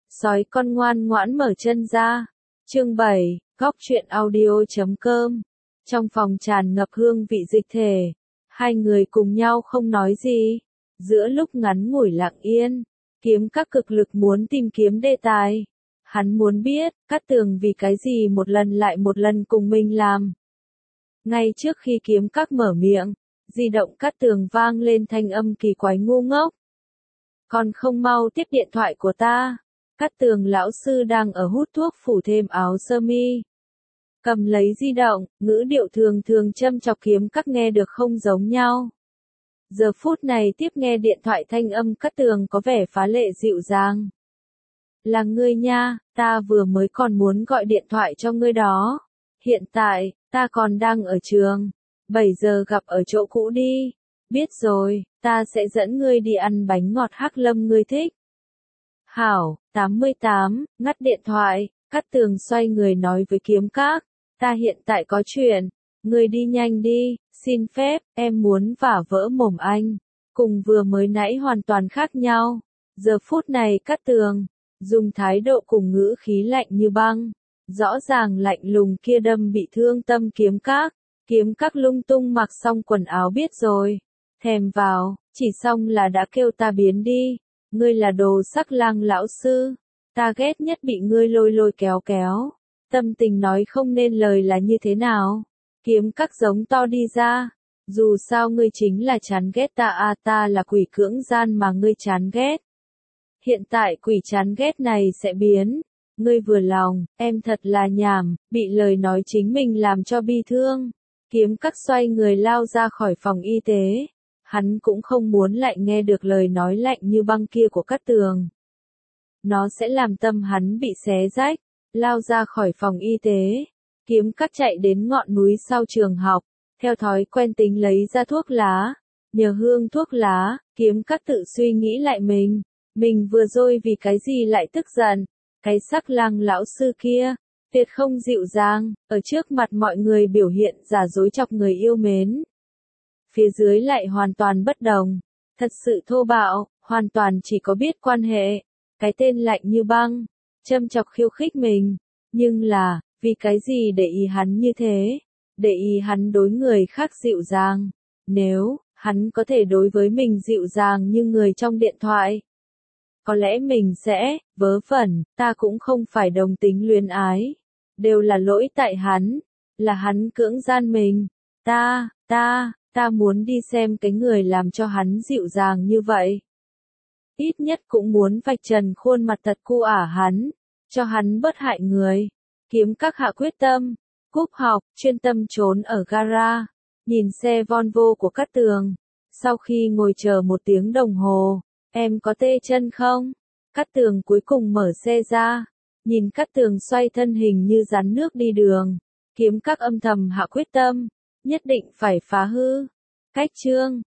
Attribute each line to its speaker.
Speaker 1: Sói con ngoan ngoãn mở chân ra. Chương 7, góc truyện audio.com. Trong phòng tràn ngập hương vị dịch thể, hai người cùng nhau không nói gì. Giữa lúc ngắn ngủi lặng yên, Kiếm Các cực lực muốn tìm kiếm đề tài. Hắn muốn biết, Cát Tường vì cái gì một lần lại một lần cùng mình làm. Ngay trước khi Kiếm Các mở miệng, di động Cát Tường vang lên thanh âm kỳ quái ngu ngốc. Còn không mau tiếp điện thoại của ta. Cát Tường lão sư đang ở hút thuốc phủ thêm áo sơ mi. Cầm lấy di động, ngữ điệu thường thường châm chọc Kiếm Các nghe được không giống nhau. Giờ phút này tiếp nghe điện thoại thanh âm Cát Tường có vẻ phá lệ dịu dàng. Là ngươi nha, ta vừa mới còn muốn gọi điện thoại cho ngươi đó. Hiện tại, ta còn đang ở trường. 7 giờ gặp ở chỗ cũ đi. Biết rồi, ta sẽ dẫn ngươi đi ăn bánh ngọt Hắc Lâm ngươi thích. Hảo, 88, ngắt điện thoại, Cát Tường xoay người nói với Kiếm Các. Ta hiện tại có chuyện, ngươi đi nhanh đi, xin phép, em muốn vả vỡ mồm anh. Cùng vừa mới nãy hoàn toàn khác nhau. Giờ phút này Cát Tường dùng thái độ cùng ngữ khí lạnh như băng. Rõ ràng lạnh lùng kia đâm bị thương tâm Kiếm Các. Kiếm Các lung tung mặc xong quần áo biết rồi. Thèm vào, chỉ xong là đã kêu ta biến đi. Ngươi là đồ sắc lang lão sư. Ta ghét nhất bị ngươi lôi lôi kéo kéo. Tâm tình nói không nên lời là như thế nào. Kiếm Các giống to đi ra. Dù sao ngươi chính là chán ghét ta à, ta là quỷ cưỡng gian mà ngươi chán ghét. Hiện tại quỷ chán ghét này sẽ biến. Ngươi vừa lòng, em thật là nhảm, bị lời nói chính mình làm cho bi thương. Kiếm Các xoay người lao ra khỏi phòng y tế. Hắn cũng không muốn lại nghe được lời nói lạnh như băng kia của Cát Tường. Nó sẽ làm tâm hắn bị xé rách. Lao ra khỏi phòng y tế. Kiếm Các chạy đến ngọn núi sau trường học. Theo thói quen tính lấy ra thuốc lá. Nhờ hương thuốc lá, Kiếm Các tự suy nghĩ lại mình vừa rồi vì cái gì lại tức giận. Cái sắc lang lão sư kia, tuyệt không dịu dàng, ở trước mặt mọi người biểu hiện giả dối chọc người yêu mến. Phía dưới lại hoàn toàn bất đồng, thật sự thô bạo, hoàn toàn chỉ có biết quan hệ. Cái tên lạnh như băng, châm chọc khiêu khích mình. Nhưng là, vì cái gì để ý hắn như thế? Để ý hắn đối người khác dịu dàng. Nếu, hắn có thể đối với mình dịu dàng như người trong điện thoại. Có lẽ mình sẽ, vớ vẩn, ta cũng không phải đồng tính luyến ái. Đều là lỗi tại hắn. Là hắn cưỡng gian mình. Ta muốn đi xem cái người làm cho hắn dịu dàng như vậy. Ít nhất cũng muốn vạch trần khuôn mặt thật cu ả hắn. Cho hắn bớt hại người. Kiếm Các hạ quyết tâm. Cúp học, chuyên tâm trốn ở gara. Nhìn xe Volvo của Cát Tường. Sau khi ngồi chờ 1 tiếng đồng hồ. Em có tê chân không? Cát Tường cuối cùng mở xe ra. Nhìn Cát Tường xoay thân hình như rắn nước đi đường. Kiếm Các âm thầm hạ quyết tâm. Nhất định phải phá hư. Cách chương